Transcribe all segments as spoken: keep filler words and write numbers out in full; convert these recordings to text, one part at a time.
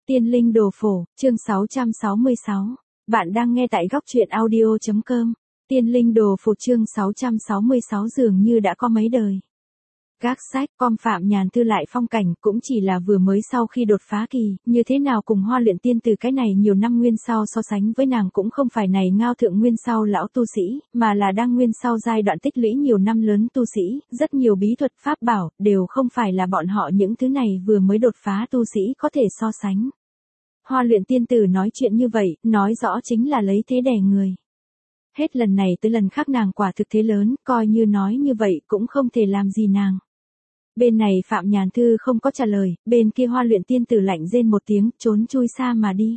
Tiên linh đồ phổ, chương sáu trăm sáu mươi sáu. Bạn đang nghe tại góc truyện audio chấm com. Tiên linh đồ phổ chương sáu trăm sáu mươi sáu dường như đã có mấy đời. Các sách, com Phạm Nhàn Thư lại phong cảnh cũng chỉ là vừa mới sau khi đột phá kỳ, như thế nào cùng Hoa Luyện Tiên từ cái này nhiều năm nguyên sau so sánh với nàng cũng không phải này ngao thượng nguyên sau lão tu sĩ, mà là đang nguyên sau giai đoạn tích lũy nhiều năm lớn tu sĩ, rất nhiều bí thuật pháp bảo, đều không phải là bọn họ những thứ này vừa mới đột phá tu sĩ có thể so sánh. Hoa Luyện Tiên tử nói chuyện như vậy, nói rõ chính là lấy thế đè người. Hết lần này tới lần khác nàng quả thực thế lớn, coi như nói như vậy cũng không thể làm gì nàng. Bên này Phạm Nhàn Thư không có trả lời, bên kia Hoa Luyện Tiên tử lạnh rên một tiếng, trốn chui xa mà đi.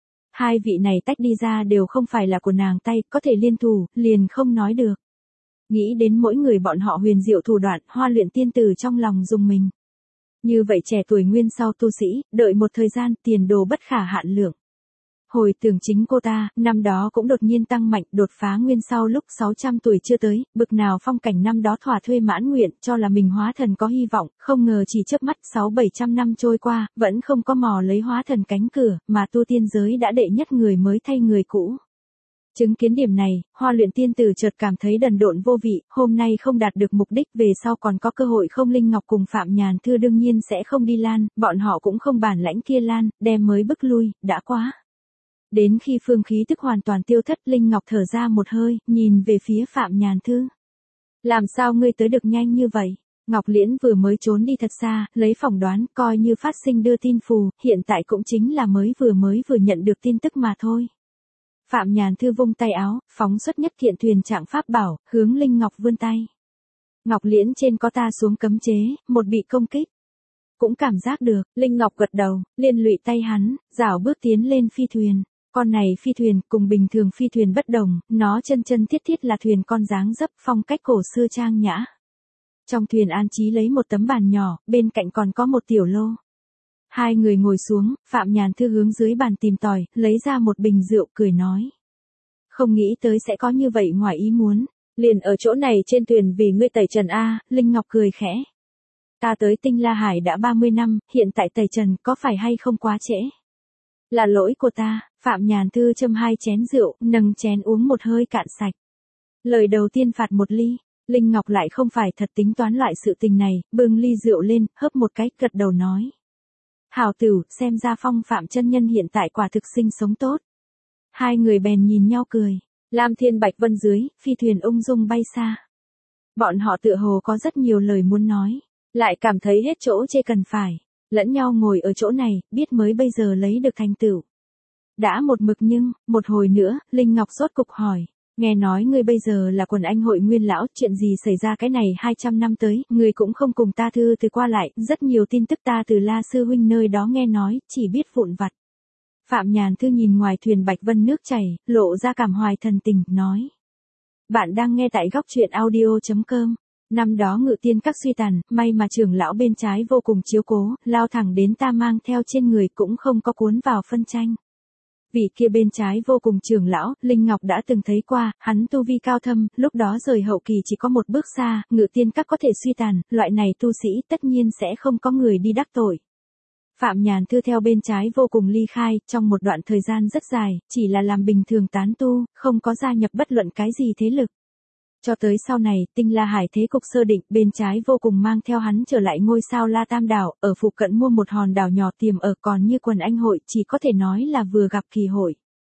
Hai vị này tách đi ra đều không phải là của nàng tay, có thể liên thủ, liền không nói được. Nghĩ đến mỗi người bọn họ huyền diệu thủ đoạn, Hoa Luyện Tiên tử trong lòng dùng mình. Như vậy trẻ tuổi nguyên sau tu sĩ, đợi một thời gian, tiền đồ bất khả hạn lượng. Hồi tưởng chính cô ta, năm đó cũng đột nhiên tăng mạnh, đột phá nguyên sau lúc sáu trăm tuổi chưa tới, bực nào phong cảnh năm đó thỏa thuê mãn nguyện, cho là mình hóa thần có hy vọng, không ngờ chỉ chớp mắt sáu bảy trăm năm trôi qua, vẫn không có mò lấy hóa thần cánh cửa, mà tu tiên giới đã đệ nhất người mới thay người cũ. Chứng kiến điểm này, Hoa Luyện Tiên tử chợt cảm thấy đần độn vô vị, hôm nay không đạt được mục đích về sau còn có cơ hội không. Linh Ngọc cùng Phạm Nhàn Thư đương nhiên sẽ không đi lan, bọn họ cũng không bản lãnh kia lan, đem mới bức lui, đã quá. Đến khi phương khí tức hoàn toàn tiêu thất, Linh Ngọc thở ra một hơi, nhìn về phía Phạm Nhàn Thư. Làm sao ngươi tới được nhanh như vậy? Ngọc Liễn vừa mới trốn đi thật xa, lấy phỏng đoán, coi như phát sinh đưa tin phù, hiện tại cũng chính là mới vừa mới vừa nhận được tin tức mà thôi. Phạm Nhàn Thư vung tay áo, phóng xuất nhất kiện thuyền trạng pháp bảo, hướng Linh Ngọc vươn tay. Ngọc Liễn trên có ta xuống cấm chế, một bị công kích. Cũng cảm giác được, Linh Ngọc gật đầu, liên lụy tay hắn, rảo bước tiến lên phi thuyền. Con này phi thuyền cùng bình thường phi thuyền bất đồng, nó chân chân thiết thiết là thuyền con dáng dấp phong cách cổ xưa trang nhã. Trong thuyền an trí lấy một tấm bàn nhỏ, bên cạnh còn có một tiểu lô. Hai người ngồi xuống, Phạm Nhàn Thư hướng dưới bàn tìm tòi, lấy ra một bình rượu cười nói. Không nghĩ tới sẽ có như vậy ngoài ý muốn, liền ở chỗ này trên thuyền vì ngươi tẩy trần a. Linh Ngọc cười khẽ. Ta tới Tinh La Hải đã ba mươi năm, hiện tại tẩy trần có phải hay không quá trễ? Là lỗi của ta. Phạm Nhàn Thư châm hai chén rượu, nâng chén uống một hơi cạn sạch. Lời đầu tiên phạt một ly, Linh Ngọc lại không phải thật tính toán loại sự tình này, bưng ly rượu lên, hớp một cái, gật đầu nói. Hảo tử, xem ra Phong Phạm chân nhân hiện tại quả thực sinh sống tốt. Hai người bèn nhìn nhau cười, Lam Thiên Bạch Vân dưới, phi thuyền ung dung bay xa. Bọn họ tựa hồ có rất nhiều lời muốn nói, lại cảm thấy hết chỗ chê cần phải, lẫn nhau ngồi ở chỗ này, biết mới bây giờ lấy được thành tựu. Đã một mực nhưng, một hồi nữa, Linh Ngọc rốt cục hỏi, nghe nói ngươi bây giờ là quần anh hội nguyên lão, chuyện gì xảy ra cái này hai trăm năm tới, ngươi cũng không cùng ta thư từ qua lại, rất nhiều tin tức ta từ La Sư Huynh nơi đó nghe nói, chỉ biết vụn vặt. Phạm Nhàn Thư nhìn ngoài thuyền Bạch Vân nước chảy, lộ ra cảm hoài thần tình, nói. Bạn đang nghe tại góc truyện audio chấm com. Năm đó Ngự Tiên các suy tàn, may mà trưởng lão bên trái vô cùng chiếu cố, lao thẳng đến ta mang theo trên người cũng không có cuốn vào phân tranh. Vị kia bên trái vô cùng trưởng lão, Linh Ngọc đã từng thấy qua, hắn tu vi cao thâm, lúc đó rời hậu kỳ chỉ có một bước xa, Ngự Tiên các có thể suy tàn, loại này tu sĩ tất nhiên sẽ không có người đi đắc tội. Phạm Nhàn Thư theo bên trái vô cùng ly khai, trong một đoạn thời gian rất dài, chỉ là làm bình thường tán tu, không có gia nhập bất luận cái gì thế lực. Cho tới sau này, Tinh La Hải thế cục sơ định, bên trái vô cùng mang theo hắn trở lại ngôi sao La Tam đảo, ở phụ cận mua một hòn đảo nhỏ tiềm ở, còn như quần anh hội, chỉ có thể nói là vừa gặp kỳ hội.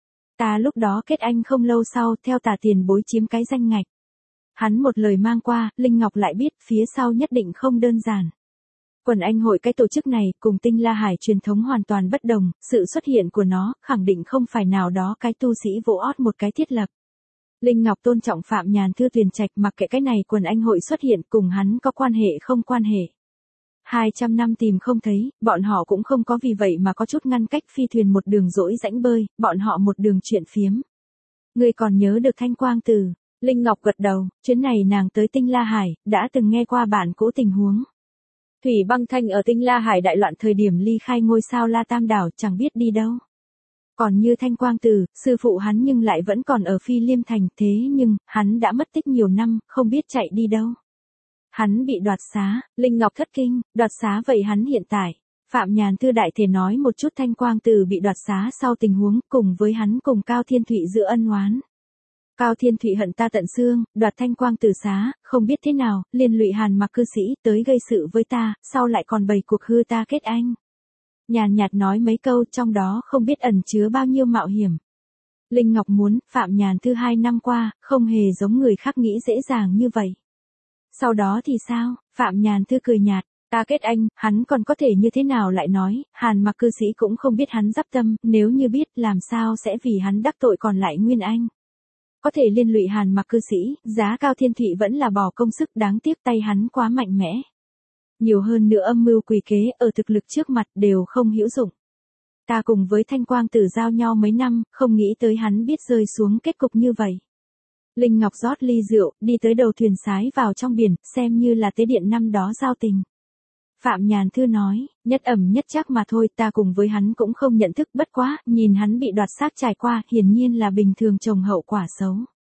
Ta lúc đó kết anh không lâu sau, theo tà tiền bối chiếm cái danh ngạch. Hắn một lời mang qua, Linh Ngọc lại biết, phía sau nhất định không đơn giản. Quần anh hội cái tổ chức này, cùng Tinh La Hải truyền thống hoàn toàn bất đồng, sự xuất hiện của nó, khẳng định không phải nào đó cái tu sĩ vỗ ót một cái thiết lập. Linh Ngọc tôn trọng Phạm Nhàn Thư tuyển trạch, mặc kệ cái này quần anh hội xuất hiện cùng hắn có quan hệ không quan hệ. Hai trăm năm tìm không thấy, bọn họ cũng không có vì vậy mà có chút ngăn cách phi thuyền một đường dỗi rãnh bơi, bọn họ một đường chuyện phiếm. Ngươi còn nhớ được Thanh Quang Tử? Linh Ngọc gật đầu, chuyến này nàng tới Tinh La Hải, đã từng nghe qua bản cũ tình huống. Thủy Băng Thanh ở Tinh La Hải đại loạn thời điểm ly khai ngôi sao La Tam đảo, chẳng biết đi đâu. Còn như Thanh Quang Tử, sư phụ hắn nhưng lại vẫn còn ở Phi Liêm Thành, thế nhưng, hắn đã mất tích nhiều năm, không biết chạy đi đâu. Hắn bị đoạt xá, Linh Ngọc thất kinh, đoạt xá vậy hắn hiện tại. Phạm Nhàn Thư đại thể nói một chút Thanh Quang Tử bị đoạt xá sau tình huống cùng với hắn cùng Cao Thiên Thụy giữa ân oán. Cao Thiên Thụy hận ta tận xương, đoạt Thanh Quang Tử xá, không biết thế nào, liên lụy Hàn Mặc cư sĩ tới gây sự với ta, sau lại còn bày cuộc hư ta kết anh. Nhàn nhạt nói mấy câu trong đó không biết ẩn chứa bao nhiêu mạo hiểm. Linh Ngọc muốn, Phạm Nhàn Thư hai năm qua, không hề giống người khác nghĩ dễ dàng như vậy. Sau đó thì sao? Phạm Nhàn Thư cười nhạt, ta kết anh, hắn còn có thể như thế nào lại nói, Hàn Mặc cư sĩ cũng không biết hắn giáp tâm, nếu như biết làm sao sẽ vì hắn đắc tội còn lại nguyên anh. Có thể liên lụy Hàn Mặc cư sĩ, giá Cao Thiên Thụy vẫn là bỏ công sức, đáng tiếc tay hắn quá mạnh mẽ. Nhiều hơn nữa âm mưu quỷ kế ở thực lực trước mặt đều không hữu dụng. Ta cùng với Thanh Quang Tử giao nhau mấy năm, không nghĩ tới hắn biết rơi xuống kết cục như vậy. Linh Ngọc rót ly rượu, đi tới đầu thuyền sái vào trong biển, xem như là tế điện năm đó giao tình. Phạm Nhàn Thư nói, nhất ẩm nhất chắc mà thôi, ta cùng với hắn cũng không nhận thức, bất quá, nhìn hắn bị đoạt xác trải qua, hiển nhiên là bình thường trồng hậu quả xấu.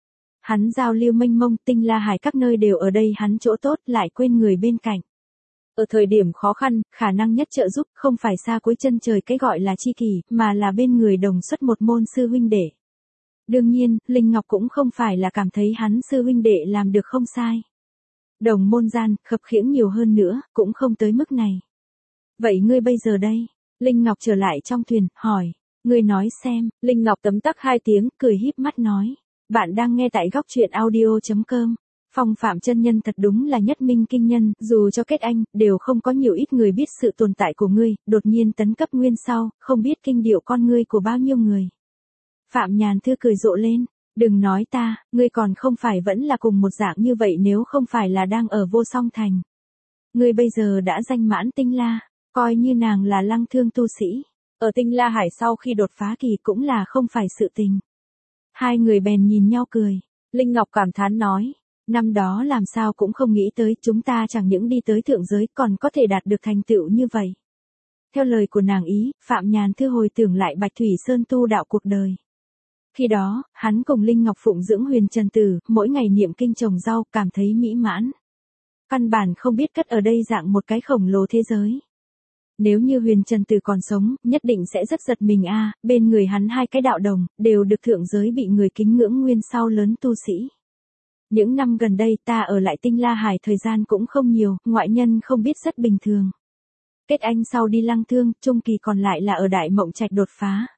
Hắn giao lưu mênh mông, Tinh La Hải các nơi đều ở đây, hắn chỗ tốt lại quên người bên cạnh. Ở thời điểm khó khăn, khả năng nhất trợ giúp không phải xa cuối chân trời cái gọi là chi kỷ, mà là bên người đồng xuất một môn sư huynh đệ. Đương nhiên, Linh Ngọc cũng không phải là cảm thấy hắn sư huynh đệ làm được không sai. Đồng môn gian, khập khiễng nhiều hơn nữa, cũng không tới mức này. Vậy ngươi bây giờ đây? Linh Ngọc trở lại trong thuyền, hỏi. Ngươi nói xem, Linh Ngọc tấm tắc hai tiếng, cười híp mắt nói. Bạn đang nghe tại góc truyện audio chấm com. Phong Phạm chân nhân thật đúng là nhất minh kinh nhân, dù cho kết anh, đều không có nhiều ít người biết sự tồn tại của ngươi, đột nhiên tấn cấp nguyên sau, không biết kinh điệu con ngươi của bao nhiêu người. Phạm Nhàn Thư cười rộ lên, đừng nói ta, ngươi còn không phải vẫn là cùng một dạng như vậy nếu không phải là đang ở Vô Song Thành. Ngươi bây giờ đã danh mãn Tinh La, coi như nàng là lăng thương tu sĩ, ở Tinh La Hải sau khi đột phá kỳ cũng là không phải sự tình. Hai người bèn nhìn nhau cười, Linh Ngọc cảm thán nói. Năm đó làm sao cũng không nghĩ tới chúng ta chẳng những đi tới thượng giới còn có thể đạt được thành tựu như vậy. Theo lời của nàng ý, Phạm Nhàn Thư hồi tưởng lại Bạch Thủy Sơn tu đạo cuộc đời. Khi đó, hắn cùng Linh Ngọc phụng dưỡng Huyền Trần Tử, mỗi ngày niệm kinh trồng rau cảm thấy mỹ mãn. Căn bản không biết cất ở đây dạng một cái khổng lồ thế giới. Nếu như Huyền Trần Tử còn sống, nhất định sẽ rất giật mình a, à, bên người hắn hai cái đạo đồng, đều được thượng giới bị người kính ngưỡng nguyên sau lớn tu sĩ. Những năm gần đây ta ở lại Tinh La Hải thời gian cũng không nhiều, ngoại nhân không biết rất bình thường. Kết anh sau đi Lăng Thương, trung kỳ còn lại là ở Đại Mộng Trạch đột phá.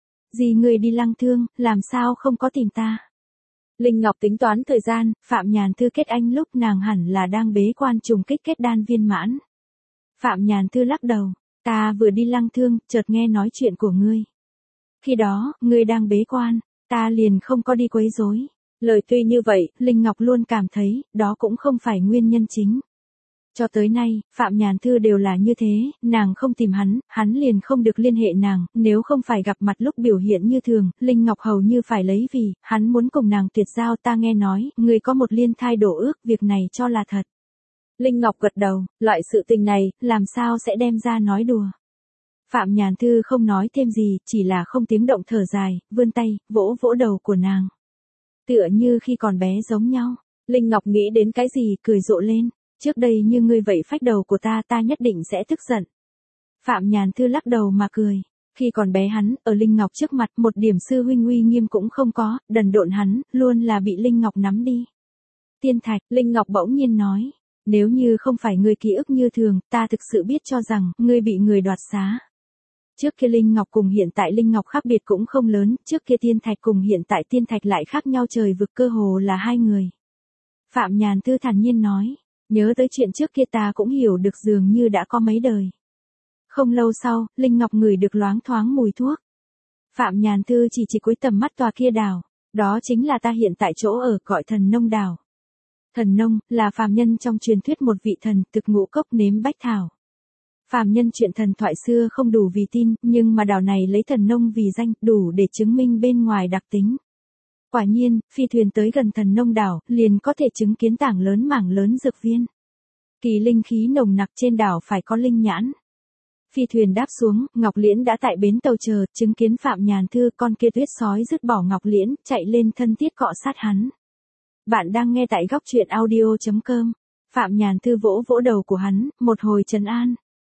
Gì người đi Lăng Thương, làm sao không có tìm ta? Linh Ngọc tính toán thời gian, Phạm Nhàn Thư kết anh lúc nàng hẳn là đang bế quan trùng kích kết đan viên mãn. Phạm Nhàn Thư lắc đầu, ta vừa đi Lăng Thương, chợt nghe nói chuyện của ngươi. Khi đó, ngươi đang bế quan, ta liền không có đi quấy rối. Lời tuy như vậy, Linh Ngọc luôn cảm thấy, đó cũng không phải nguyên nhân chính. Cho tới nay, Phạm Nhàn Thư đều là như thế, nàng không tìm hắn, hắn liền không được liên hệ nàng, nếu không phải gặp mặt lúc biểu hiện như thường, Linh Ngọc hầu như phải lấy vì, hắn muốn cùng nàng tuyệt giao. Ta nghe nói, người có một liên thai đổ ước, việc này cho là thật. Linh Ngọc gật đầu, loại sự tình này, làm sao sẽ đem ra nói đùa. Phạm Nhàn Thư không nói thêm gì, chỉ là không tiếng động thở dài, vươn tay, vỗ vỗ đầu của nàng. Tựa như khi còn bé giống nhau, Linh Ngọc nghĩ đến cái gì, cười rộ lên, trước đây như ngươi vậy phách đầu của ta, ta nhất định sẽ tức giận. Phạm Nhàn Thư lắc đầu mà cười, khi còn bé hắn, ở Linh Ngọc trước mặt, một điểm sư huynh uy nghiêm cũng không có, đần độn hắn, luôn là bị Linh Ngọc nắm đi. Tiên Thạch, Linh Ngọc bỗng nhiên nói, nếu như không phải ngươi ký ức như thường, ta thực sự biết cho rằng, ngươi bị người đoạt xá. Trước kia Linh Ngọc cùng hiện tại Linh Ngọc khác biệt cũng không lớn, trước kia Tiên Thạch cùng hiện tại Tiên Thạch lại khác nhau trời vực, cơ hồ là hai người. Phạm Nhàn Thư thản nhiên nói, nhớ tới chuyện trước kia ta cũng hiểu được dường như đã có mấy đời. Không lâu sau, Linh Ngọc ngửi được loáng thoáng mùi thuốc. Phạm Nhàn Thư chỉ chỉ cuối tầm mắt tòa kia đảo, đó chính là ta hiện tại chỗ ở, gọi Thần Nông đảo. Thần Nông, là phàm nhân trong truyền thuyết một vị thần, thực ngũ cốc nếm bách thảo. Phàm nhân chuyện thần thoại xưa không đủ vì tin, nhưng mà đảo này lấy Thần Nông vì danh, đủ để chứng minh bên ngoài đặc tính. Quả nhiên, phi thuyền tới gần Thần Nông đảo, liền có thể chứng kiến tảng lớn mảng lớn dược viên. Kỳ linh khí nồng nặc trên đảo phải có linh nhãn. Phi thuyền đáp xuống, Ngọc Liễn đã tại bến tàu chờ, chứng kiến Phạm Nhàn Thư, con kia tuyết sói dứt bỏ Ngọc Liễn, chạy lên thân thiết cọ sát hắn. Bạn đang nghe tại góc truyện audio chấm com. Phạm Nhàn Thư vỗ vỗ đầu của hắn, một hồi trấn an.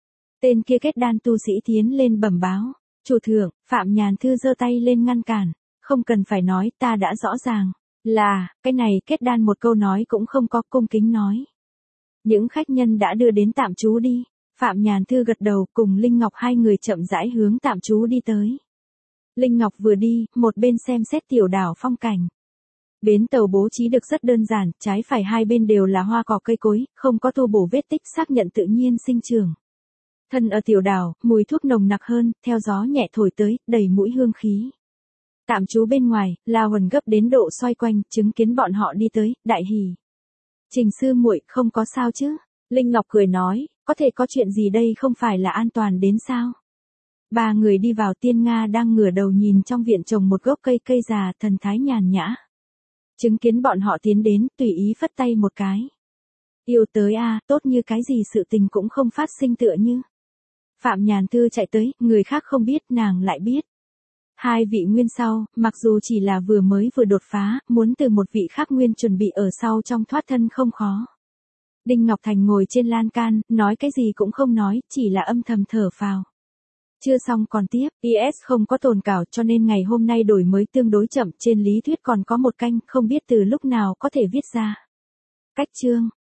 Tên kia kết đan tu sĩ tiến lên bẩm báo. Chủ thượng, Phạm Nhàn Thư giơ tay lên ngăn cản. Không cần phải nói, ta đã rõ ràng. Là, cái này kết đan một câu nói cũng không có, cung kính nói. Những khách nhân đã đưa đến tạm trú đi. Phạm Nhàn Thư gật đầu, cùng Linh Ngọc hai người chậm rãi hướng tạm trú đi tới. Linh Ngọc vừa đi, một bên xem xét tiểu đảo phong cảnh. Bến tàu bố trí được rất đơn giản, trái phải hai bên đều là hoa cỏ cây cối, không có tu bổ vết tích, xác nhận tự nhiên sinh trưởng. Thân ở tiểu đảo, mùi thuốc nồng nặc hơn, theo gió nhẹ thổi tới, đầy mũi hương khí. Tạm trú bên ngoài, La Huần gấp đến độ xoay quanh, chứng kiến bọn họ đi tới, đại hỉ. Trình sư muội, không có sao chứ? Linh Ngọc cười nói, có thể có chuyện gì đây, không phải là an toàn đến sao? Ba người đi vào, Tiên Nga đang ngửa đầu nhìn trong viện trồng một gốc cây cây già, thần thái nhàn nhã. Chứng kiến bọn họ tiến đến, tùy ý phất tay một cái. Yêu tới a, tốt như cái gì sự tình cũng không phát sinh tựa như. Phạm Nhàn Thư chạy tới, người khác không biết, nàng lại biết. Hai vị nguyên sau, mặc dù chỉ là vừa mới vừa đột phá, muốn từ một vị khác nguyên chuẩn bị ở sau trong thoát thân không khó. Đinh Ngọc Thành ngồi trên lan can, nói cái gì cũng không nói, chỉ là âm thầm thở phào. Chưa xong còn tiếp, i ét không có tồn cảo cho nên ngày hôm nay đổi mới tương đối chậm, trên lý thuyết còn có một canh, không biết từ lúc nào có thể viết ra. Cách chương